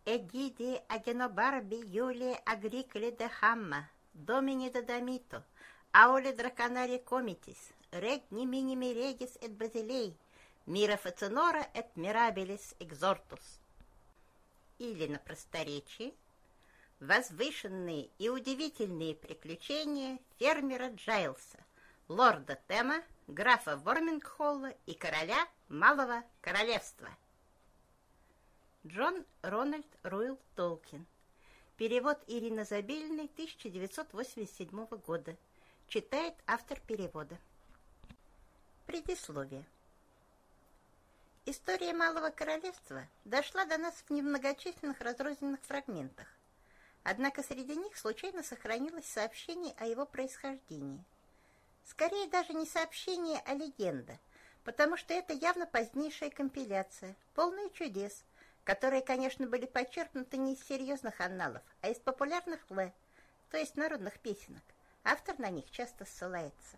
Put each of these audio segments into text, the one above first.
Эгиди Агенобарби Юлия Агрикли де Хамма, Домини де Дамито, Аули Драконари Комитис, Регни Миними Регис эт Базилей, Мира Фацинора эт Мирабелис Экзортус. Или на просторечии возвышенные и удивительные приключения фермера Джайлса, лорда Тема, графа Вормингхолла и короля Малого Королевства. Джон Рональд Руэлл Толкин. Перевод Ирины Забелиной, 1987 года. Читает автор перевода. Предисловие. История Малого Королевства дошла до нас в немногочисленных разрозненных фрагментах. Однако среди них случайно сохранилось сообщение о его происхождении. Скорее даже не сообщение, а легенда, потому что это явно позднейшая компиляция, полная чудес, которые, конечно, были подчеркнуты не из серьезных анналов, а из популярных то есть народных песенок. Автор на них часто ссылается.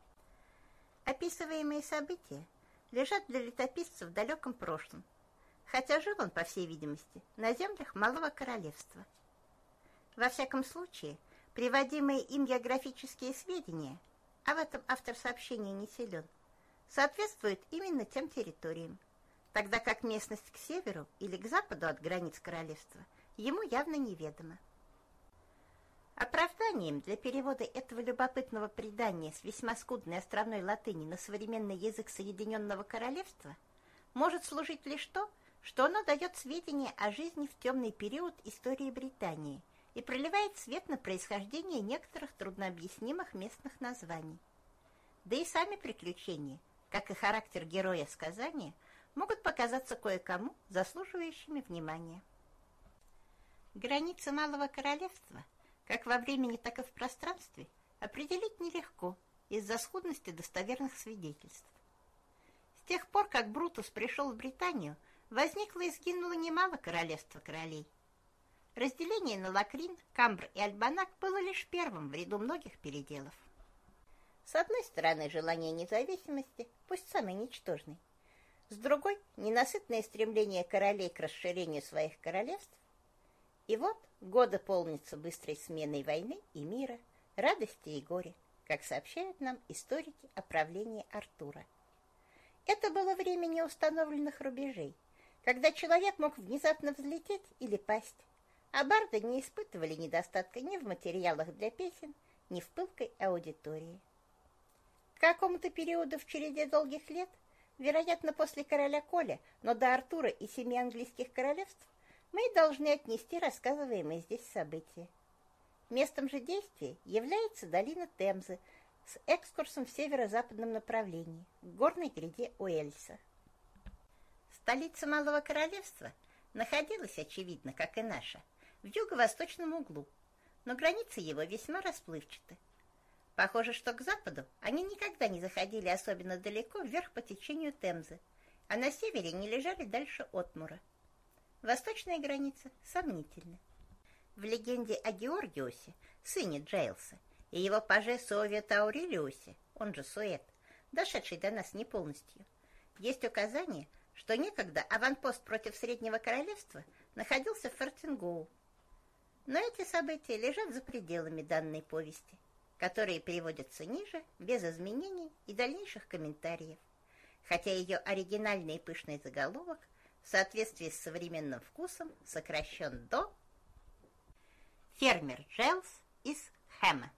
Описываемые события лежат для летописца в далеком прошлом, хотя жил он, по всей видимости, на землях Малого Королевства. Во всяком случае, приводимые им географические сведения, а в этом автор сообщения не силен, соответствуют именно тем территориям, тогда как местность к северу или к западу от границ королевства ему явно неведома. Оправданием для перевода этого любопытного предания с весьма скудной островной латыни на современный язык Соединенного Королевства может служить лишь то, что оно дает сведения о жизни в темный период истории Британии и проливает свет на происхождение некоторых труднообъяснимых местных названий. Да и сами приключения, как и характер героя сказания, могут показаться кое-кому заслуживающими внимания. Границы Малого Королевства, как во времени, так и в пространстве, определить нелегко из-за скудности достоверных свидетельств. С тех пор, как Брутус пришел в Британию, возникло и сгинуло немало королевства королей. Разделение на Локрин, Камбр и Альбанак было лишь первым в ряду многих переделов. С одной стороны, желание независимости, пусть самый ничтожный, с другой – ненасытное стремление королей к расширению своих королевств. И вот годы полнятся быстрой сменой войны и мира, радости и горя, как сообщают нам историки о правлении Артура. Это было время неустановленных рубежей, когда человек мог внезапно взлететь или пасть, а барды не испытывали недостатка ни в материалах для песен, ни в пылкой аудитории. К какому-то периоду в череде долгих лет, вероятно, после короля Коля, но до Артура и 7 английских королевств, мы должны отнести рассказываемые здесь события. Местом же действия является долина Темзы с экскурсом в северо-западном направлении, к горной гряде Уэльса. Столица Малого Королевства находилась, очевидно, как и наша, в юго-восточном углу, но границы его весьма расплывчаты. Похоже, что к западу они никогда не заходили особенно далеко вверх по течению Темзы, а на севере не лежали дальше Отмура. Восточная граница сомнительна. В легенде о Георгиусе, сыне Джайлса, и его паже Суове Таурилиусе, он же Суэт, дошедший до нас не полностью, есть указание, что некогда аванпост против Среднего Королевства находился в Фортингоу. Но эти события лежат за пределами данной повести, которые приводятся ниже, без изменений и дальнейших комментариев, хотя ее оригинальный и пышный заголовок в соответствии с современным вкусом сокращен до «Фермер Джайлс из Хэма».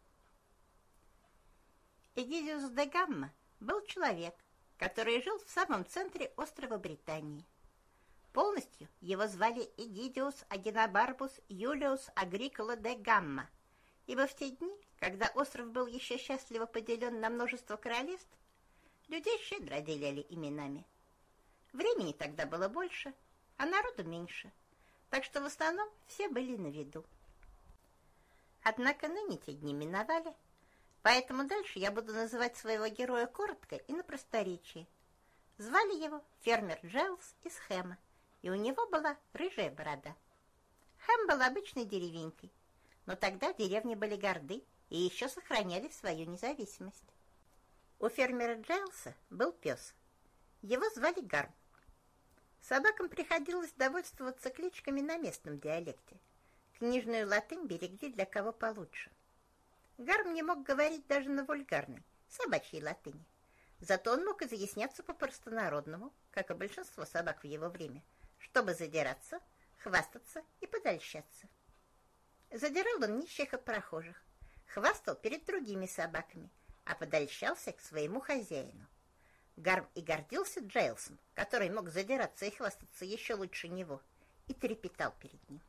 Эгидиус де Гамма был человек, который жил в самом центре острова Британии. Полностью его звали Эгидиус Агенобарбус Юлиус Агрикола де Гамма, ибо в те дни, когда остров был еще счастливо поделен на множество королевств, людей щедро отделяли именами. Времени тогда было больше, а народу меньше, так что в основном все были на виду. Однако ныне те дни миновали, поэтому дальше я буду называть своего героя коротко и на просторечии. Звали его фермер Джайлс из Хэма, и у него была рыжая борода. Хэм был обычной деревенькой, но тогда деревни были горды и еще сохраняли свою независимость. У фермера Джайлса был пес. Его звали Гарм. Собакам приходилось довольствоваться кличками на местном диалекте. Книжную латынь берегли для кого получше. Гарм не мог говорить даже на вульгарной, собачьей латыни. Зато он мог изъясняться по-простонародному, как и большинство собак в его время, чтобы задираться, хвастаться и подольщаться. Задирал он нищих и прохожих, хвастал перед другими собаками, а подольщался к своему хозяину. Гарм и гордился Джайлсом, который мог задираться и хвастаться еще лучше него, и трепетал перед ним.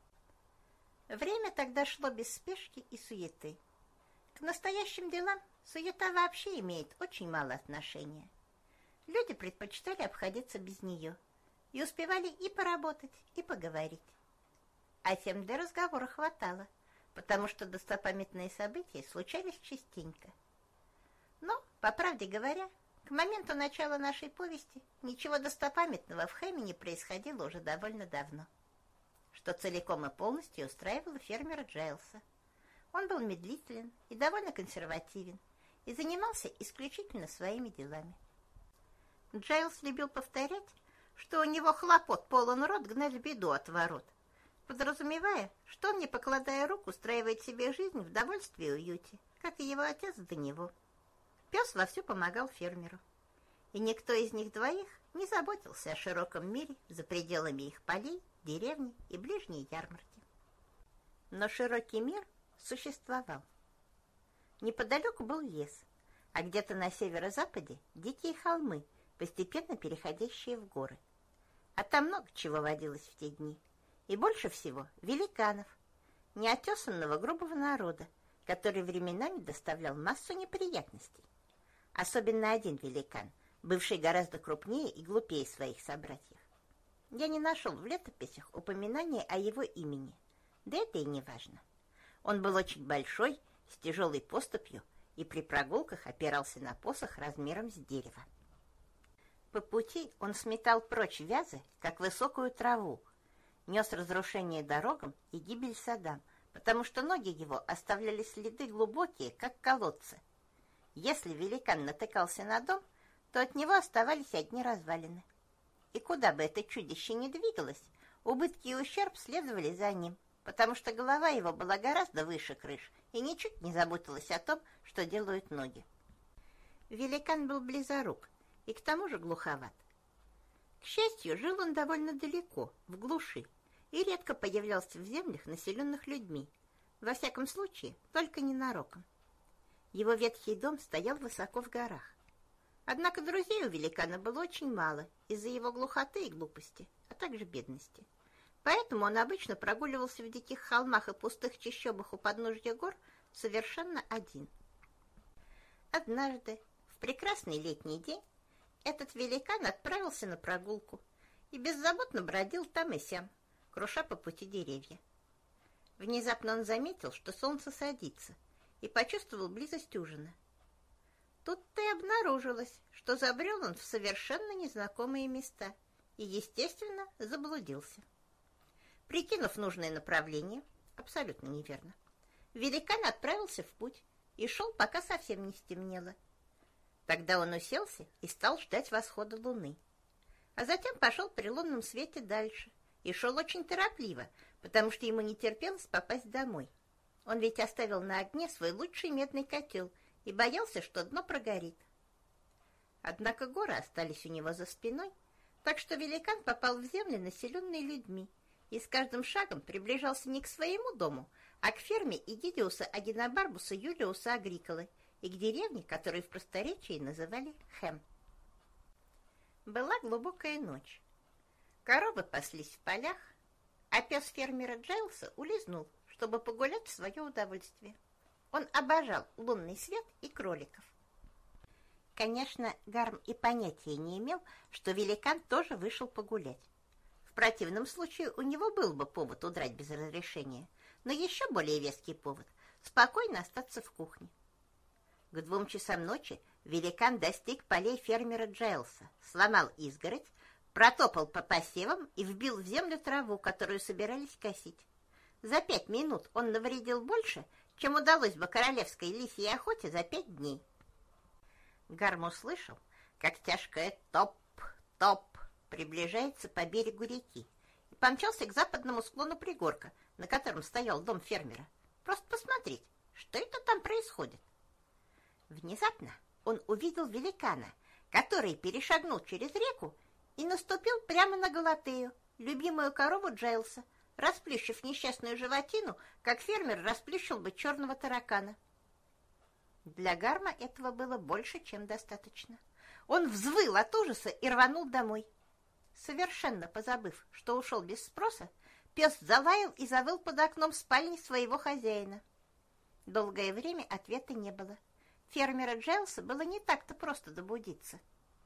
Время тогда шло без спешки и суеты. К настоящим делам суета вообще имеет очень мало отношения. Люди предпочитали обходиться без нее и успевали и поработать, и поговорить. А тем для разговора хватало, потому что достопамятные события случались частенько. Но, по правде говоря, к моменту начала нашей повести ничего достопамятного в Хэме не происходило уже довольно давно, что целиком и полностью устраивало фермера Джайлса. Он был медлителен и довольно консервативен и занимался исключительно своими делами. Джайлс любил повторять, что у него хлопот полон рот гнать беду от ворот, подразумевая, что он, не покладая рук, устраивает себе жизнь в довольстве и уюте, как и его отец до него. Пес вовсю помогал фермеру, и никто из них двоих не заботился о широком мире за пределами их полей, деревни и ближней ярмарки. Но широкий мир существовал. Неподалеку был лес, а где-то на северо-западе дикие холмы, постепенно переходящие в горы. А там много чего водилось в те дни, и больше всего великанов, неотесанного грубого народа, который временами доставлял массу неприятностей. Особенно один великан, бывший гораздо крупнее и глупее своих собратьев. Я не нашел в летописях упоминания о его имени, да это и не важно. Он был очень большой, с тяжелой поступью, и при прогулках опирался на посох размером с дерево. По пути он сметал прочь вязы, как высокую траву, нес разрушение дорогам и гибель садам, потому что ноги его оставляли следы глубокие, как колодцы. Если великан натыкался на дом, то от него оставались одни развалины. И куда бы это чудище ни двигалось, убытки и ущерб следовали за ним, потому что голова его была гораздо выше крыш и ничуть не заботилась о том, что делают ноги. Великан был близорук и к тому же глуховат. К счастью, жил он довольно далеко, в глуши, и редко появлялся в землях, населенных людьми, во всяком случае, только ненароком. Его ветхий дом стоял высоко в горах. Однако друзей у великана было очень мало из-за его глухоты и глупости, а также бедности. Поэтому он обычно прогуливался в диких холмах и пустых чащобах у подножья гор совершенно один. Однажды, в прекрасный летний день, этот великан отправился на прогулку и беззаботно бродил там и сям, круша по пути деревья. Внезапно он заметил, что солнце садится, и почувствовал близость ужина. Тут-то и обнаружилось, что забрел он в совершенно незнакомые места и, естественно, заблудился. Прикинув нужное направление, абсолютно неверно, великан отправился в путь и шел, пока совсем не стемнело. Тогда он уселся и стал ждать восхода луны. А затем пошел при лунном свете дальше и шел очень торопливо, потому что ему не терпелось попасть домой. Он ведь оставил на огне свой лучший медный котел и боялся, что дно прогорит. Однако горы остались у него за спиной, так что великан попал в земли, населенные людьми, и с каждым шагом приближался не к своему дому, а к ферме Эгидиуса Агенобарбуса Юлиуса Агриколы и к деревне, которую в просторечии называли Хэм. Была глубокая ночь. Коровы паслись в полях, а пес фермера Джайлса улизнул, чтобы погулять в свое удовольствие. Он обожал лунный свет и кроликов. Конечно, Гарм и понятия не имел, что великан тоже вышел погулять. В противном случае у него был бы повод удрать без разрешения, но еще более веский повод – спокойно остаться в кухне. К 2 часам ночи великан достиг полей фермера Джайлса, сломал изгородь, протопал по посевам и вбил в землю траву, которую собирались косить. За 5 минут он навредил больше, чем удалось бы королевской лисьей охоте за 5 дней. Гарм услышал, как тяжкое топ-топ приближается по берегу реки, и помчался к западному склону пригорка, на котором стоял дом фермера. Просто посмотреть, что это там происходит. Внезапно он увидел великана, который перешагнул через реку и наступил прямо на Галатею, любимую корову Джейлса, расплющив несчастную животину, как фермер расплющил бы черного таракана. Для Гарма этого было больше, чем достаточно. Он взвыл от ужаса и рванул домой. Совершенно позабыв, что ушел без спроса, пес залаял и завыл под окном спальни своего хозяина. Долгое время ответа не было. Фермера Джейлса было не так-то просто добудиться.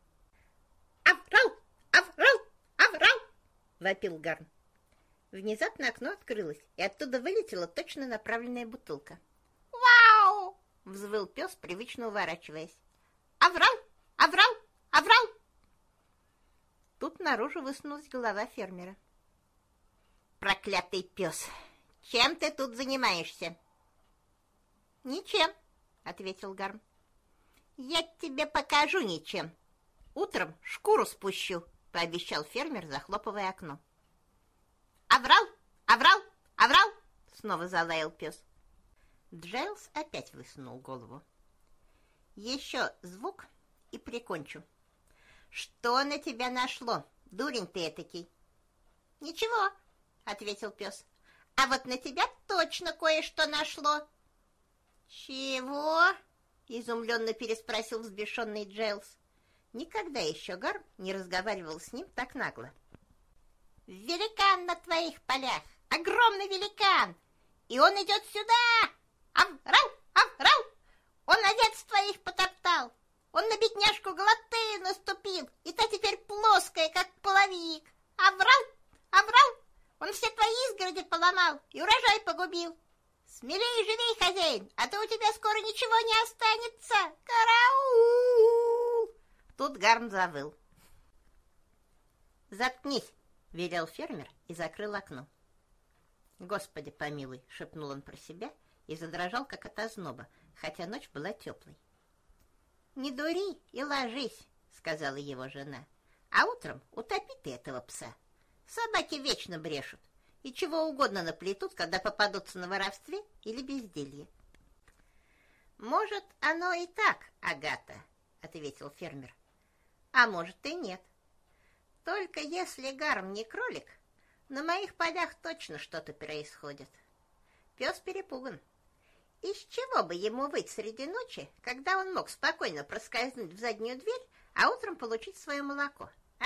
«Аврал! Аврал! Аврал!» — вопил Гарм. Внезапно окно открылось, и оттуда вылетела точно направленная бутылка. «Вау!» — взвыл пес, привычно уворачиваясь. «Аврал! Аврал! Аврал!» Тут наружу высунулась голова фермера. «Проклятый пес! Чем ты тут занимаешься?» «Ничем», — ответил Гарм. «Я тебе покажу ничем. Утром шкуру спущу», — пообещал фермер, захлопывая окно. «Аврал! Аврал! Аврал!» — снова залаял пес. Джейлс опять высунул голову. «Еще звук и прикончу». «Что на тебя нашло, дурень ты этакий?» «Ничего», — ответил пес. «А вот на тебя точно кое-что нашло». «Чего?» — изумленно переспросил взбешенный Джейлс. Никогда еще Гарм не разговаривал с ним так нагло. «Великан на твоих полях! Огромный великан! И он идет сюда! Аврал! Аврал! Он овец твоих потоптал! Он на бедняжку Галатею наступил, и та теперь плоская, как половик! Аврал! Аврал! Он все твои изгороди поломал и урожай погубил! Смелее живей, хозяин, а то у тебя скоро ничего не останется! Караул!» Тут Гарм завыл. «Заткнись!» — велел фермер и закрыл окно. «Господи помилуй!» — шепнул он про себя и задрожал, как от озноба, хотя ночь была теплой. «Не дури и ложись!» — сказала его жена. «А утром утопи ты этого пса. Собаки вечно брешут и чего угодно наплетут, когда попадутся на воровстве или безделье». «Может, оно и так, Агата», — ответил фермер. «А может и нет. Только если Гарм не кролик, на моих полях точно что-то происходит. Пес перепуган. Из чего бы ему выть среди ночи, когда он мог спокойно проскользнуть в заднюю дверь, а утром получить свое молоко, а?»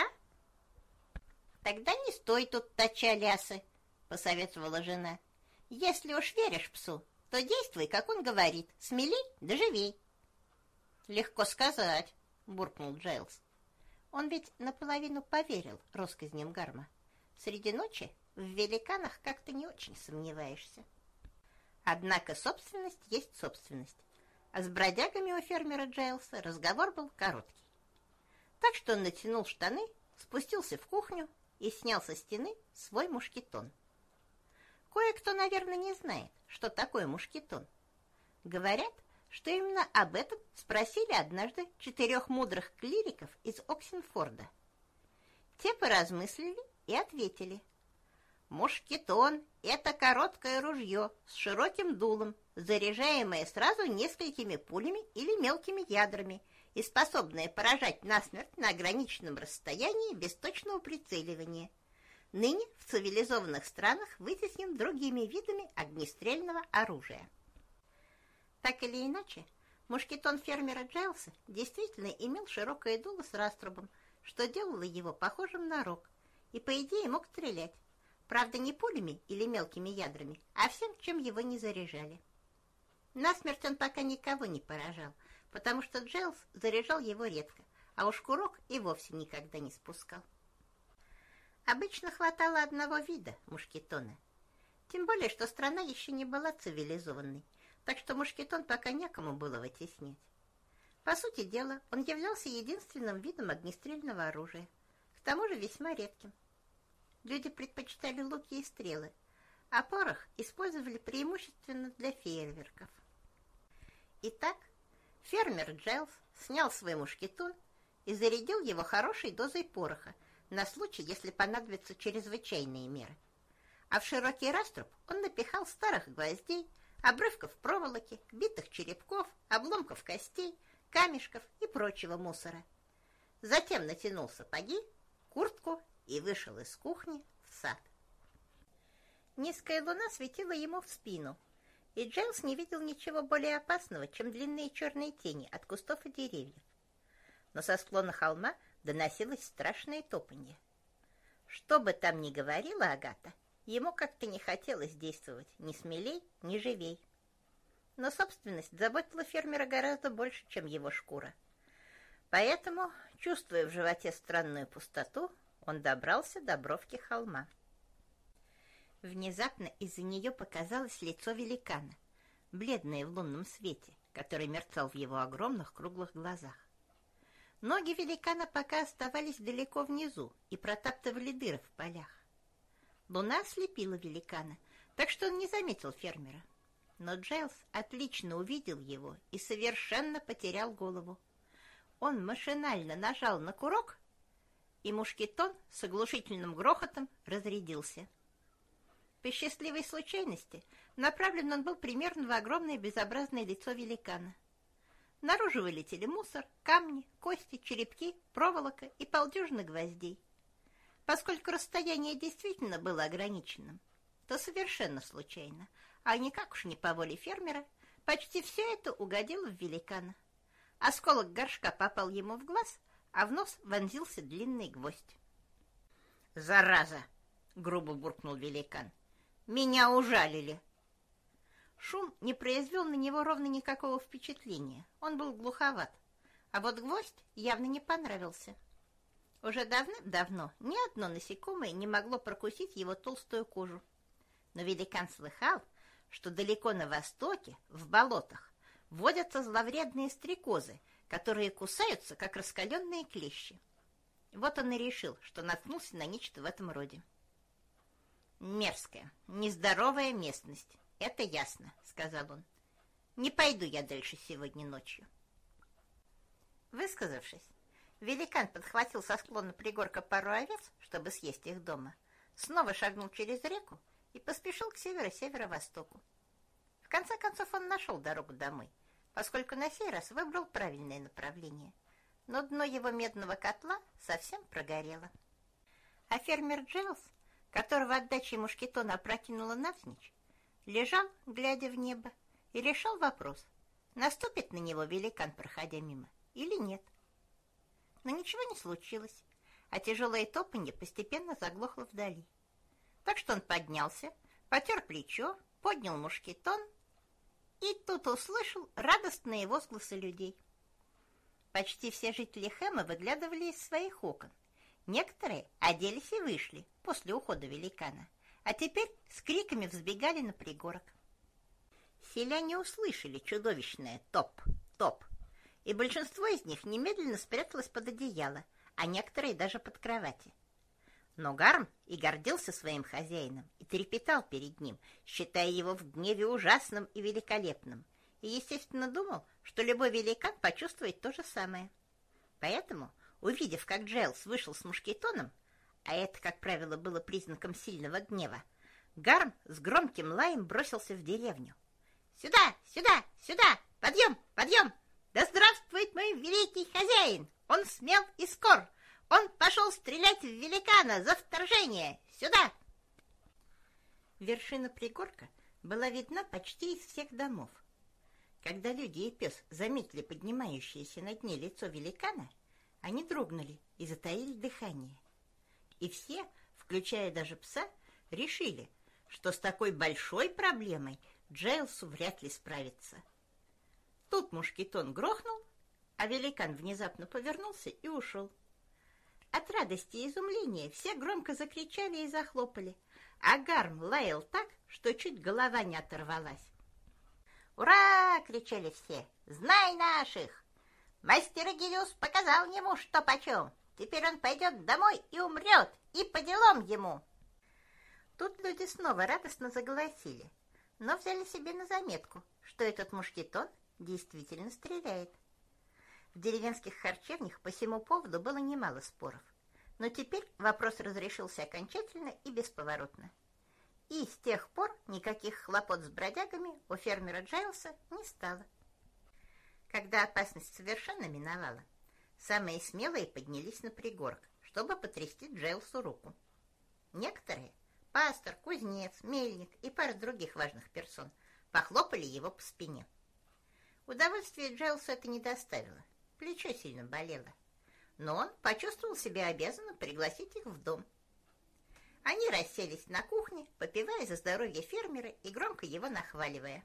«Тогда не стой тут, точа лясы», — посоветовала жена. «Если уж веришь псу, то действуй, как он говорит, смелей да живей». «Легко сказать», — буркнул Джейлс. Он ведь наполовину поверил россказням Гарма. Среди ночи в великанах как-то не очень сомневаешься. Однако собственность есть собственность, а с бродягами у фермера Джейлса разговор был короткий. Так что он натянул штаны, спустился в кухню и снял со стены свой мушкетон. Кое-кто, наверное, не знает, что такое мушкетон. Говорят, что именно об этом спросили однажды 4 мудрых клириков из Оксенфорда. Те поразмыслили и ответили: «Мушкетон — это короткое ружье с широким дулом, заряжаемое сразу несколькими пулями или мелкими ядрами и способное поражать насмерть на ограниченном расстоянии без точного прицеливания. Ныне в цивилизованных странах вытеснен другими видами огнестрельного оружия». Так или иначе, мушкетон фермера Джейлса действительно имел широкое дуло с раструбом, что делало его похожим на рог, и, по идее, мог стрелять. Правда, не пулями или мелкими ядрами, а всем, чем его не заряжали. Насмерть он пока никого не поражал, потому что Джейлс заряжал его редко, а уж курок и вовсе никогда не спускал. Обычно хватало одного вида мушкетона. Тем более, что страна еще не была цивилизованной, так что мушкетон пока некому было вытеснять. По сути дела, он являлся единственным видом огнестрельного оружия, к тому же весьма редким. Люди предпочитали луки и стрелы, а порох использовали преимущественно для фейерверков. Итак, фермер Джейлс снял свой мушкетон и зарядил его хорошей дозой пороха, на случай, если понадобятся чрезвычайные меры. А в широкий раструб он напихал старых гвоздей, обрывков проволоки, битых черепков, обломков костей, камешков и прочего мусора. Затем натянул сапоги, куртку и вышел из кухни в сад. Низкая луна светила ему в спину, и Джейлс не видел ничего более опасного, чем длинные черные тени от кустов и деревьев. Но со склона холма доносилось страшное топанье. Что бы там ни говорила Агата, ему как-то не хотелось действовать ни смелей, ни живей. Но собственность заботила фермера гораздо больше, чем его шкура. Поэтому, чувствуя в животе странную пустоту, он добрался до бровки холма. Внезапно из-за нее показалось лицо великана, бледное в лунном свете, который мерцал в его огромных круглых глазах. Ноги великана пока оставались далеко внизу и протаптывали дыры в полях. Луна ослепила великана, так что он не заметил фермера. Но Джейлс отлично увидел его и совершенно потерял голову. Он машинально нажал на курок, и мушкетон с оглушительным грохотом разрядился. По счастливой случайности направлен он был примерно в огромное безобразное лицо великана. Наружу вылетели мусор, камни, кости, черепки, проволока и полдюжины гвоздей. Поскольку расстояние действительно было ограниченным, то совершенно случайно, а никак уж не по воле фермера, почти все это угодило в великана. Осколок горшка попал ему в глаз, а в нос вонзился длинный гвоздь. «Зараза!» — грубо буркнул великан. «Меня ужалили!» Шум не произвел на него ровно никакого впечатления. Он был глуховат, а вот гвоздь явно не понравился. Уже давным-давно ни одно насекомое не могло прокусить его толстую кожу. Но великан слыхал, что далеко на востоке, в болотах, водятся зловредные стрекозы, которые кусаются, как раскаленные клещи. Вот он и решил, что наткнулся на нечто в этом роде. «Мерзкая, нездоровая местность, это ясно», — сказал он. «Не пойду я дальше сегодня ночью». Высказавшись, великан подхватил со склона пригорка пару овец, чтобы съесть их дома, снова шагнул через реку и поспешил к северо-северо-востоку. В конце концов он нашел дорогу домой, поскольку на сей раз выбрал правильное направление, но дно его медного котла совсем прогорело. А фермер Джейлс, которого отдачей мушкетона опрокинула навзничь, лежал, глядя в небо, и решал вопрос, наступит на него великан, проходя мимо, или нет. Но ничего не случилось, а тяжелое топанье постепенно заглохло вдали. Так что он поднялся, потер плечо, поднял мушкетон и тут услышал радостные возгласы людей. Почти все жители Хэма выглядывали из своих окон. Некоторые оделись и вышли после ухода великана, а теперь с криками взбегали на пригорок. Селяне услышали чудовищное «топ-топ», и большинство из них немедленно спряталось под одеяло, а некоторые даже под кровати. Но Гарм и гордился своим хозяином и трепетал перед ним, считая его в гневе ужасным и великолепным, и, естественно, думал, что любой великан почувствует то же самое. Поэтому, увидев, как Джейлс вышел с мушкетоном, а это, как правило, было признаком сильного гнева, Гарм с громким лаем бросился в деревню. «Сюда, сюда, сюда! Подъем, подъем! Да здравствует мой великий хозяин! Он смел и скор! Он пошел стрелять в великана за вторжение! Сюда!» Вершина пригорка была видна почти из всех домов. Когда люди и пес заметили поднимающееся на дне лицо великана, они дрогнули и затаили дыхание. И все, включая даже пса, решили, что с такой большой проблемой Джейлсу вряд ли справиться. Тут мушкетон грохнул, а великан внезапно повернулся и ушел. От радости и изумления все громко закричали и захлопали, а Гарм лаял так, что чуть голова не оторвалась. «Ура!» — кричали все. «Знай наших! Мастер Эгилиус показал ему, что почем. Теперь он пойдет домой и умрет, и по делам ему!» Тут люди снова радостно заголосили, но взяли себе на заметку, что этот мушкетон действительно стреляет. В деревенских харчевнях по сему поводу было немало споров. Но теперь вопрос разрешился окончательно и бесповоротно. И с тех пор никаких хлопот с бродягами у фермера Джайлса не стало. Когда опасность совершенно миновала, самые смелые поднялись на пригорок, чтобы потрясти Джайлсу руку. Некоторые – пастор, кузнец, мельник и пара других важных персон – похлопали его по спине. Удовольствия Джайлсу это не доставило, плечо сильно болело, но он почувствовал себя обязанным пригласить их в дом. Они расселись на кухне, попивая за здоровье фермера и громко его нахваливая.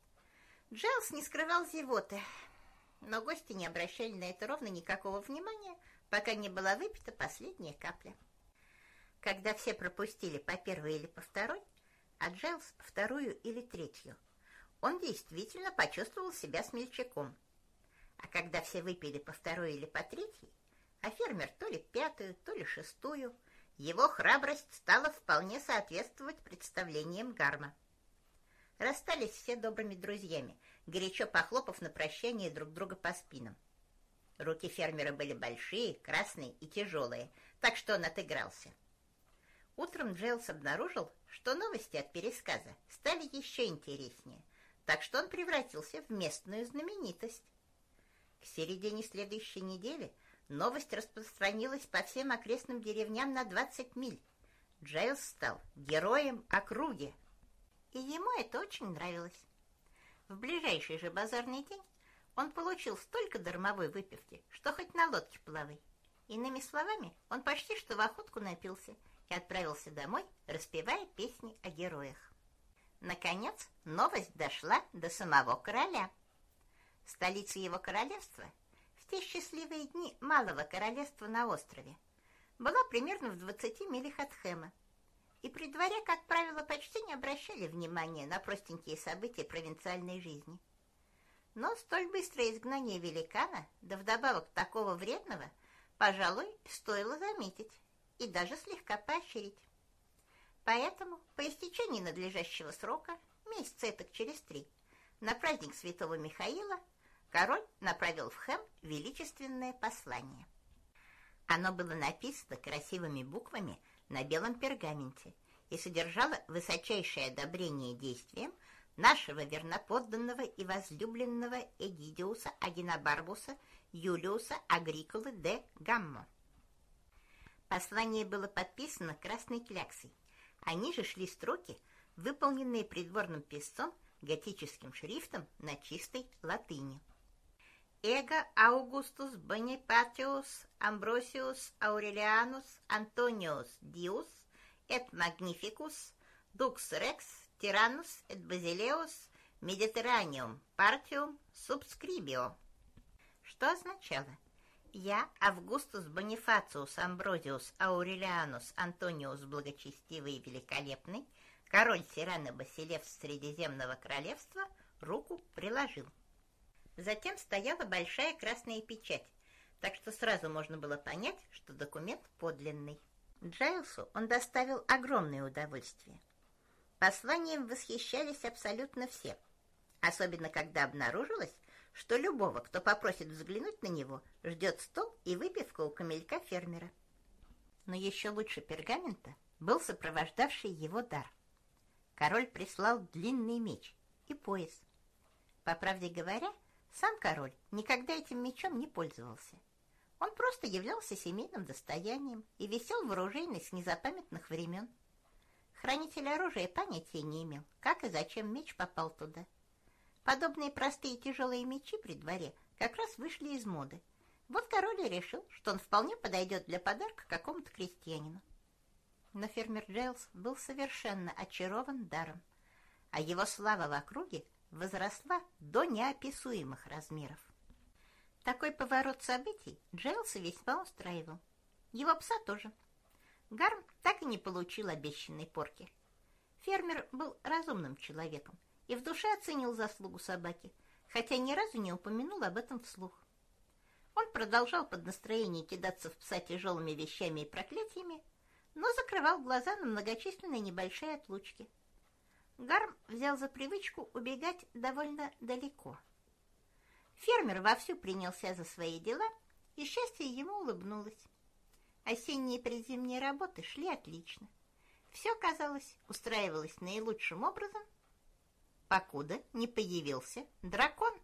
Джайлс не скрывал зевоты, но гости не обращали на это ровно никакого внимания, пока не была выпита последняя капля. Когда все пропустили по первой или по второй, а Джайлс по вторую или третью, он действительно почувствовал себя смельчаком. А когда все выпили по второй или по третьей, а фермер то ли пятую, то ли шестую, его храбрость стала вполне соответствовать представлениям Гарма. Расстались все добрыми друзьями, горячо похлопав на прощание друг друга по спинам. Руки фермера были большие, красные и тяжелые, так что он отыгрался. Утром Джайлс обнаружил, что новости от пересказа стали еще интереснее, так что он превратился в местную знаменитость. К середине следующей недели новость распространилась по всем окрестным деревням на 20 миль. Джайлс стал героем округи. И ему это очень нравилось. В ближайший же базарный день он получил столько дармовой выпивки, что хоть на лодке плавай. Иными словами, он почти что в охотку напился и отправился домой, распевая песни о героях. Наконец, новость дошла до самого короля. Столица его королевства, в те счастливые дни малого королевства на острове, была примерно в 20 милях от Хэма. И при дворе, как правило, почти не обращали внимания на простенькие события провинциальной жизни. Но столь быстрое изгнание великана, да вдобавок такого вредного, пожалуй, стоило заметить и даже слегка поощрить. Поэтому по истечении надлежащего срока, месяца этак через 3, на праздник святого Михаила, король направил в Хэм величественное послание. Оно было написано красивыми буквами на белом пергаменте и содержало высочайшее одобрение действиям нашего верноподданного и возлюбленного Эгидиуса Агенобарбуса Юлиуса Агриколы де Гаммо. Послание было подписано красной кляксой, а ниже шли строки, выполненные придворным писцом готическим шрифтом на чистой латыни. Эго Аугустус Бонифациус Амбросиус Аурелианус Антониус Диус et Magnificus Dux Rex Tyrannus et Basileus Mediterraneum Partium Subscribio, что означало: «Я, Августус Бонифациус Амброзиус Аурелианус Антониус Благочестивый и Великолепный, король Тирана Басилевс Средиземного королевства, руку приложил». Затем стояла большая красная печать, так что сразу можно было понять, что документ подлинный. Джайлсу он доставил огромное удовольствие. Посланием восхищались абсолютно все, особенно когда обнаружилось, что любого, кто попросит взглянуть на него, ждет стол и выпивка у камелька фермера. Но еще лучше пергамента был сопровождавший его дар. Король прислал длинный меч и пояс. По правде говоря, сам король никогда этим мечом не пользовался. Он просто являлся семейным достоянием и висел в оружейной с незапамятных времен. Хранитель оружия понятия не имел, как и зачем меч попал туда. Подобные простые тяжелые мечи при дворе как раз вышли из моды. Вот король и решил, что он вполне подойдет для подарка какому-то крестьянину. Но фермер Джайлс был совершенно очарован даром, а его слава в округе возросла до неописуемых размеров. Такой поворот событий Джайлса весьма устраивал. Его пса тоже. Гарм так и не получил обещанной порки. Фермер был разумным человеком и в душе оценил заслугу собаки, хотя ни разу не упомянул об этом вслух. Он продолжал под настроение кидаться в пса тяжелыми вещами и проклятиями, но закрывал глаза на многочисленные небольшие отлучки. Гарм взял за привычку убегать довольно далеко. Фермер вовсю принялся за свои дела, и счастье ему улыбнулось. Осенние и предзимние работы шли отлично. Все, казалось, устраивалось наилучшим образом, покуда не появился дракон.